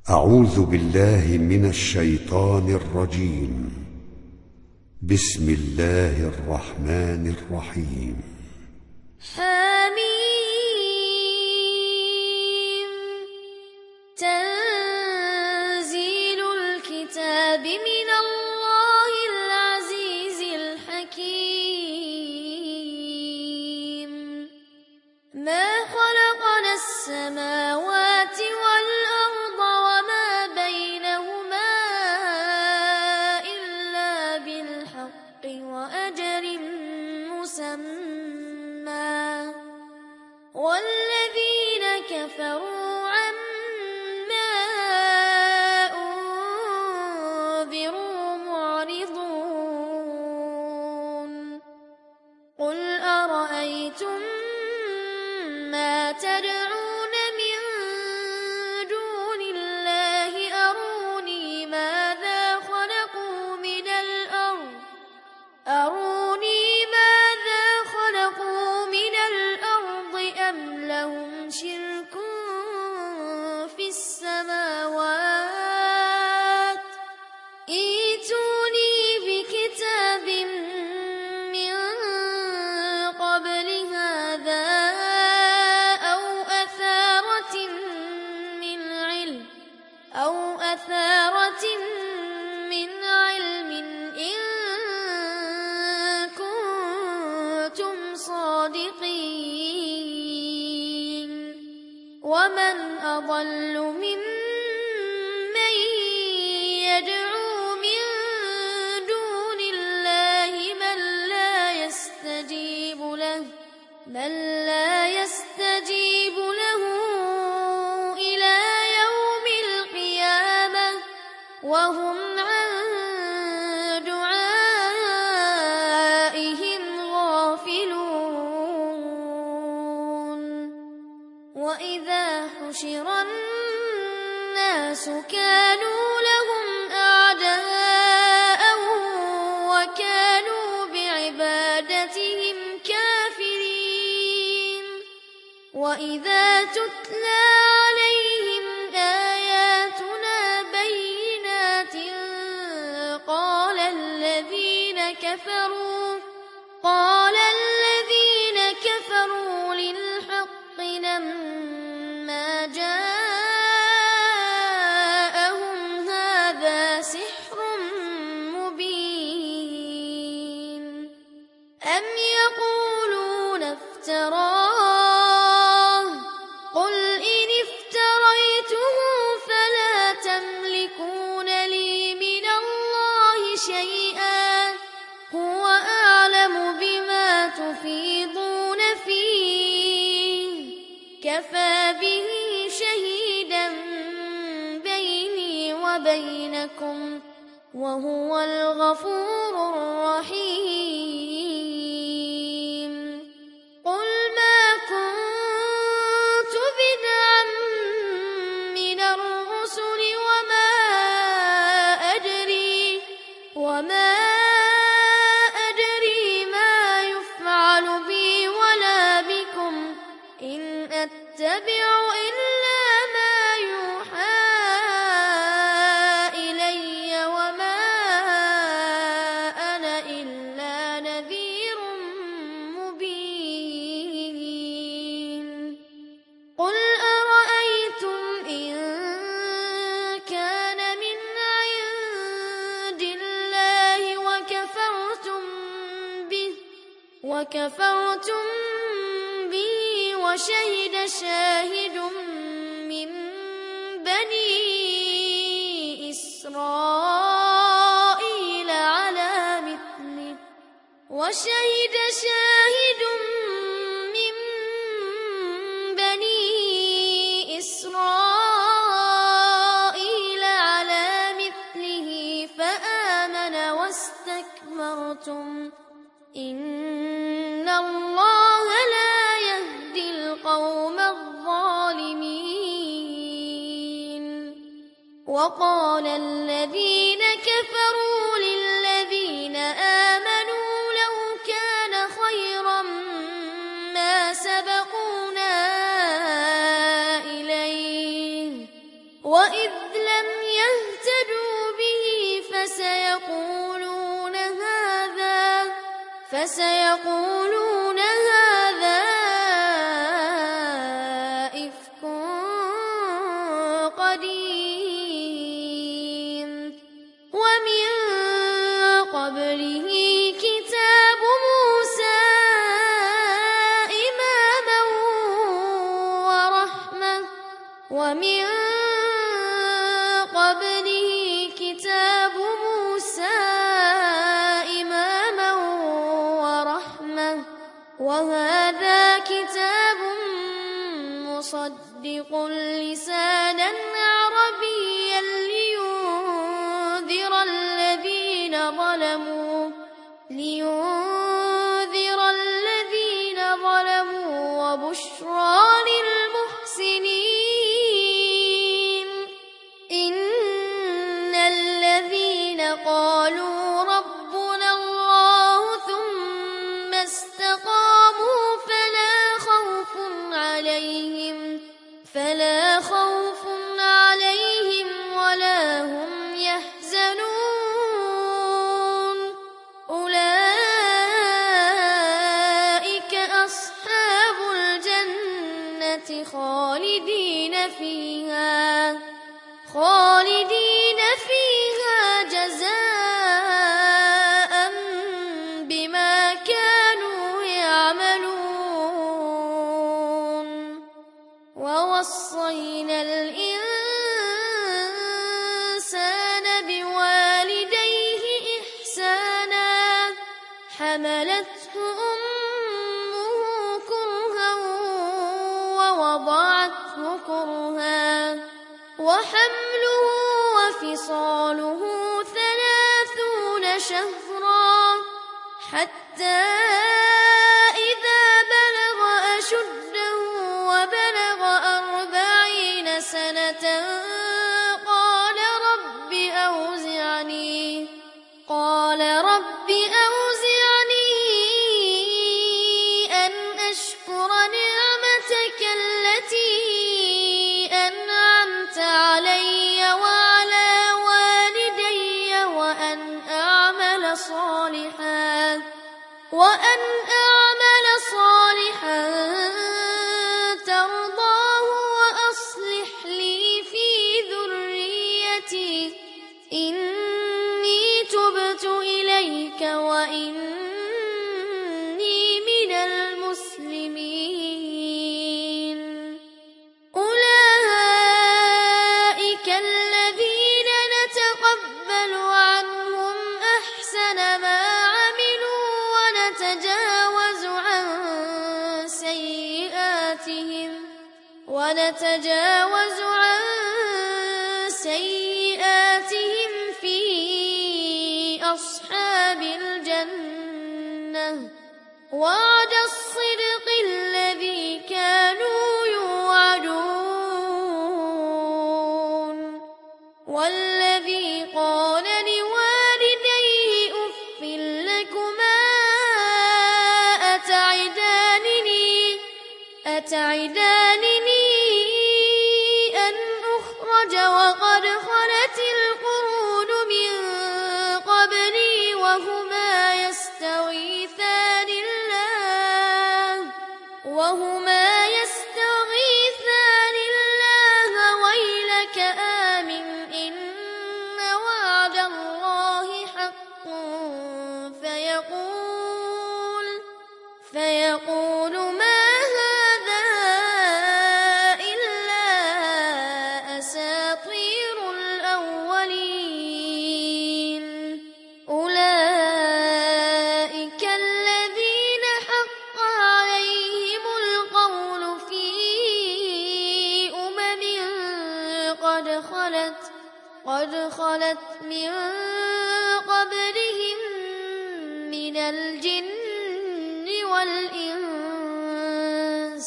أعوذ بالله من الشيطان الرجيم. بسم الله الرحمن الرحيم. حميم. تنزيل الكتاب من الله العزيز الحكيم. ما خلقنا السماوات والأرض وما بينهما إلا بالحق وأجل مسمى، والذين كفروا عما أنذروا معرضون. قل أرأيتم ما تدعون من دون الله أروني ماذا خلقوا من الأرض أم لهم شرك في السماوات. ائتوني بكتاب من قبل هذا أو أثارة من علم إن كنتم صادقين. ومن أضل ممن يدعو من دون الله من لا يستجيب له إلى يوم القيامة وهم عن دعائهم غافلون. وإذا حشر الناس كانوا لهم أعداء وكانوا بعبادتهم كافرين. وإذا تتلى عليهم آياتنا بينات قال الذين كفروا للحق لما جاءهم هذا سحر مبين. أم يقولون افتراه قل إن افتريته فلا تملكون لي من الله شيئا هو أعلم بما تفيضون فيه كفى به شهيدا بيني وبينكم وهو الغفور الرحيم. قل ما كنت بدعا من الرسل وما أدري ما يفعل بي ولا بكم إن أتبع إلا ما يوحى إلي وما أنا إلا نذير مبين. قل أرأيتم إن كان من عند الله وكفرتم به وشهد شاهد من بني إسرائيل على مثله فآمن واستكبرتم إن الله لا يهدي القوم الظالمين. وقال الذين كفروا للذين آمنوا لو كان خيرا ما سبقونا إليه وإذ لم يهتدوا به فسيقولون هذا إفك قديم ومن قبله كتاب موسى إماما ورحمة وهذا كتاب مصدق لسانا عربيا لينذر الذين ظلموا وبشرى للمحسنين إن الذين قالوا ربنا الله ثم استقاموا فلا خوف عليهم ولا هم يحزنون أولئك أصحاب الجنة خالدين فيها جزاء بما كانوا يعملون ووصينا الإنسان بوالديه إحسانا حملته أمه كرها ووضعته كرها وحمله وفصاله 30 شهرا حتى إذا بلغ أشده وبلغ 40 سنة قال رب أوزعني أن أشكر نعمتك التي أنعمت علي وعلى والدي وأن أعمل صالحا ترضاه وأصلح لي في ذريتي إني تبت إليك وإني من المسلمين أولئك الذين نتقبل عنهم أحسن ما عملوا ونتجاوز عن سيئاتهم في أصحاب الجنة وعد الصدق الذي كانوا يوعدون والذي قال لوالديه أف لكما أتعدانني أن أخرج وقد خلت القرون من قبلي وهما يستغيثان الله ويلك آمن إن وعد الله حق فيقول ما هذا إلا أساطير الأولين أولئك الذين حق عليهم القول في أمم قد خلت من قبلهم من الجن والإنس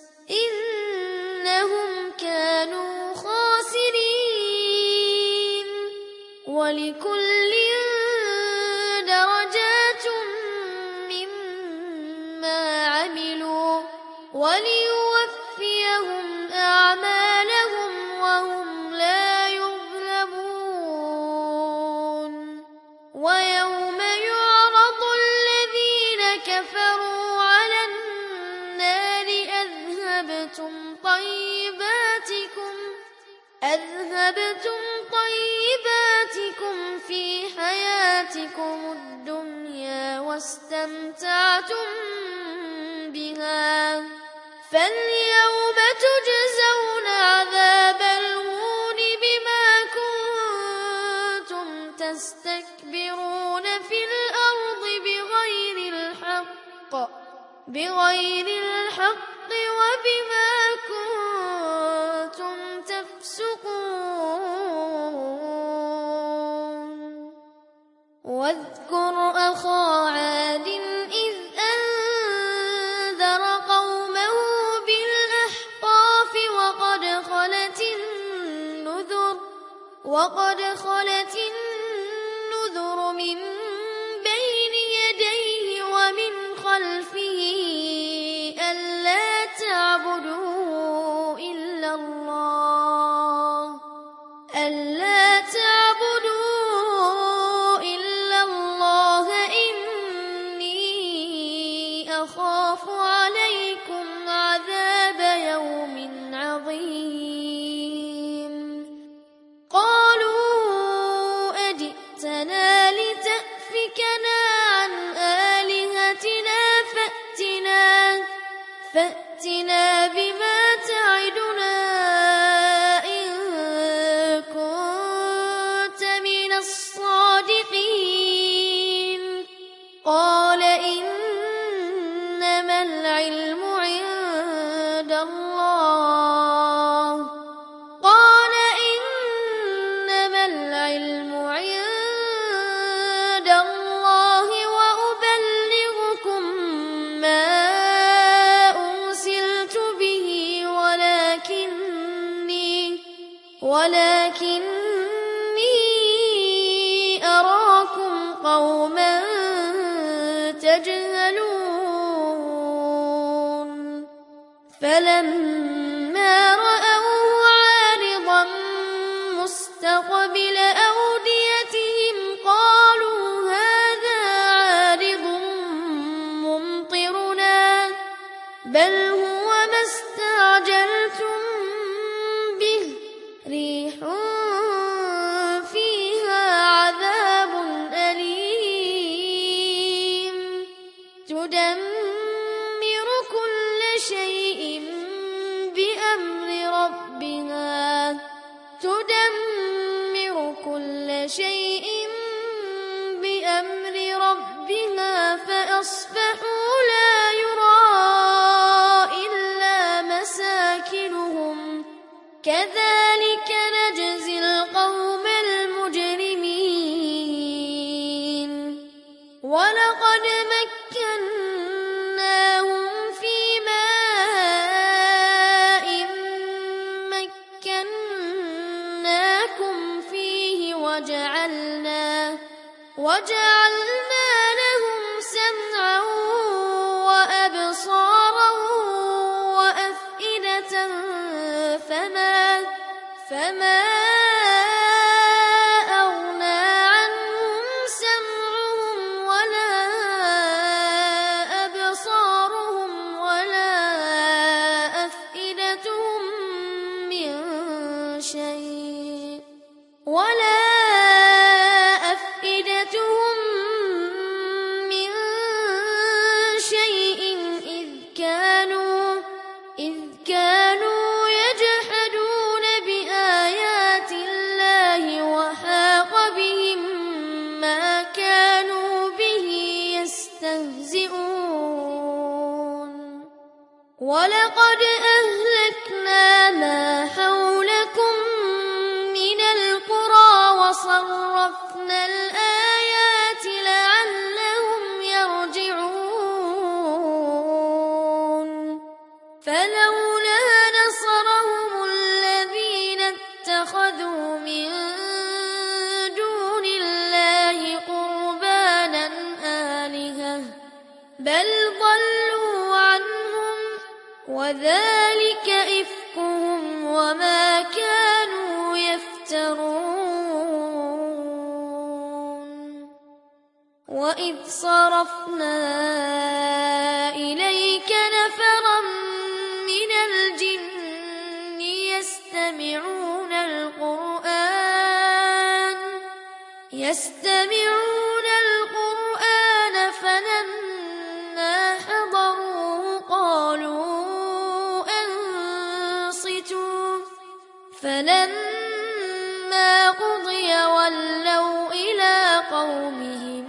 إنهم كانوا خاسرين ولكل درجات مما عملوا وليوفيهم أعمالهم وهم لا أذهبتم طيباتكم في حياتكم الدنيا واستمتعتم بها، فاليوم تجزون عذاب الهون بما كنتم تستكبرون في الأرض بغير الحق وبما كنتم تفسقون. واذكر أخا عاد إذ أنذر قومه بالأحقاف وقد خلت النذر من بين يديه ومن خلفه ألا تعبدوا إلا الله إني أخاف عليكم عذاب يوم عظيم. قالوا أجئتنا لتأفكنا عن آلهتنا فأتنا بما تعدنا إن كنت من الصادقين. قال إنما العلم عند الله وأبلغكم ما أرسلت به ولكني أراكم قوما تجهلون. فلما رأوه عارضا مستقبل أوديتهم قالوا هذا عارض ممطرنا بل هو ما استعجلتم به ريح فيها عذاب أليم تدمر كل شيء بأمر ربها فأصبحوا لا يرى إلا مساكنهم كذلك نجزي القوم المجرمين. ولقد مكناهم في ماء مكناكم فيه وجعلنا لهم سمعا وأبصارا وأفئدة فما أغنى عنهم سمعهم ولا أبصارهم ولا أفئدتهم من شيء إذ كانوا يجحدون بآيات الله وحاق بهم ما كانوا به يستهزئون. ولقد أهلكنا ما حولكم من القرى وصرفنا الآيات لعلهم يرجعون. فلولا نصرهم الذين اتخذوا من دون الله قربانا آلهة بل ضلوا عنهم وذلك إفكهم وما كانوا يفترون. وإذ صرفنا إليك نفرا من الجن يستمعون يستمعون القرآن فلما حضروه قالوا أنصتوا فلما قضي ولوا إلى قومهم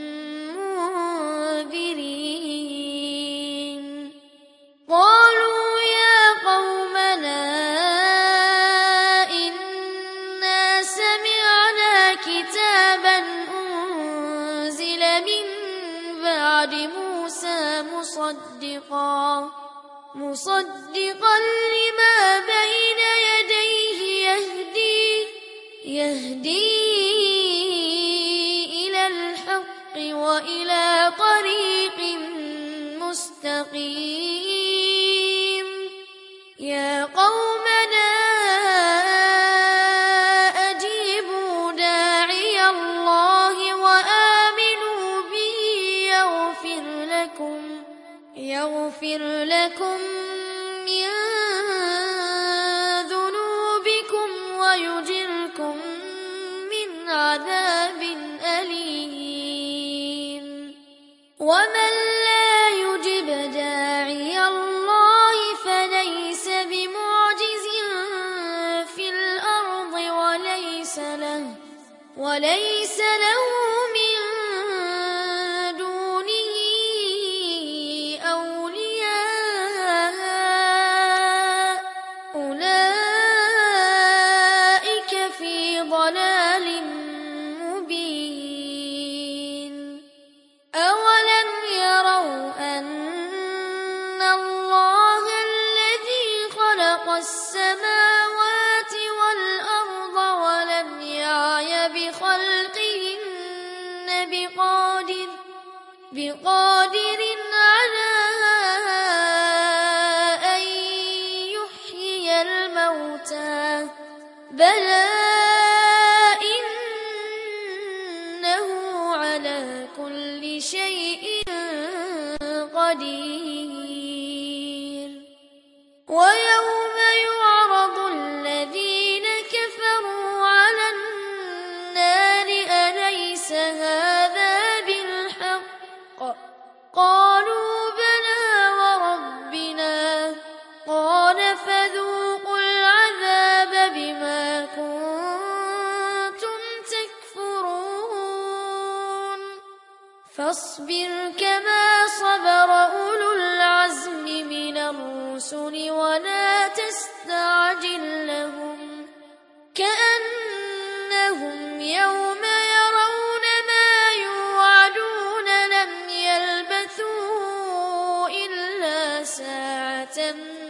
منذرين قالوا يا قومنا إنا سمعنا كتابا أنزل من بعد موسى مصدقا لما بين يديه يهدي إلى الحق وإلى طريق مستقيم يا قومنا أجيبوا داعي الله وآمنوا به يغفر لكم من ذنوبكم ويجركم من عذاب أليم ومن لا يجب داعي الله فليس بمعجز في الأرض وليس له من دونه أولياء أولئك في ضلال مبين أولم يروا أن الله الذي خلق السماوات والأرض ولم يعي بخلقهن بقادر على أن يحيي الموتى بلى إنه على كل شيء قدير ويوم يعرض الذين كفروا على النار أليس هذا بالحق قالوا بلى وربنا قال فذوقوا العذاب بما كنتم تكفرون فاصبر كما صبر أولو العزم من الرسل ولا تستعجل لهم كأنهم يوم يرون ما يوعدون لم يلبثوا إلا ساعة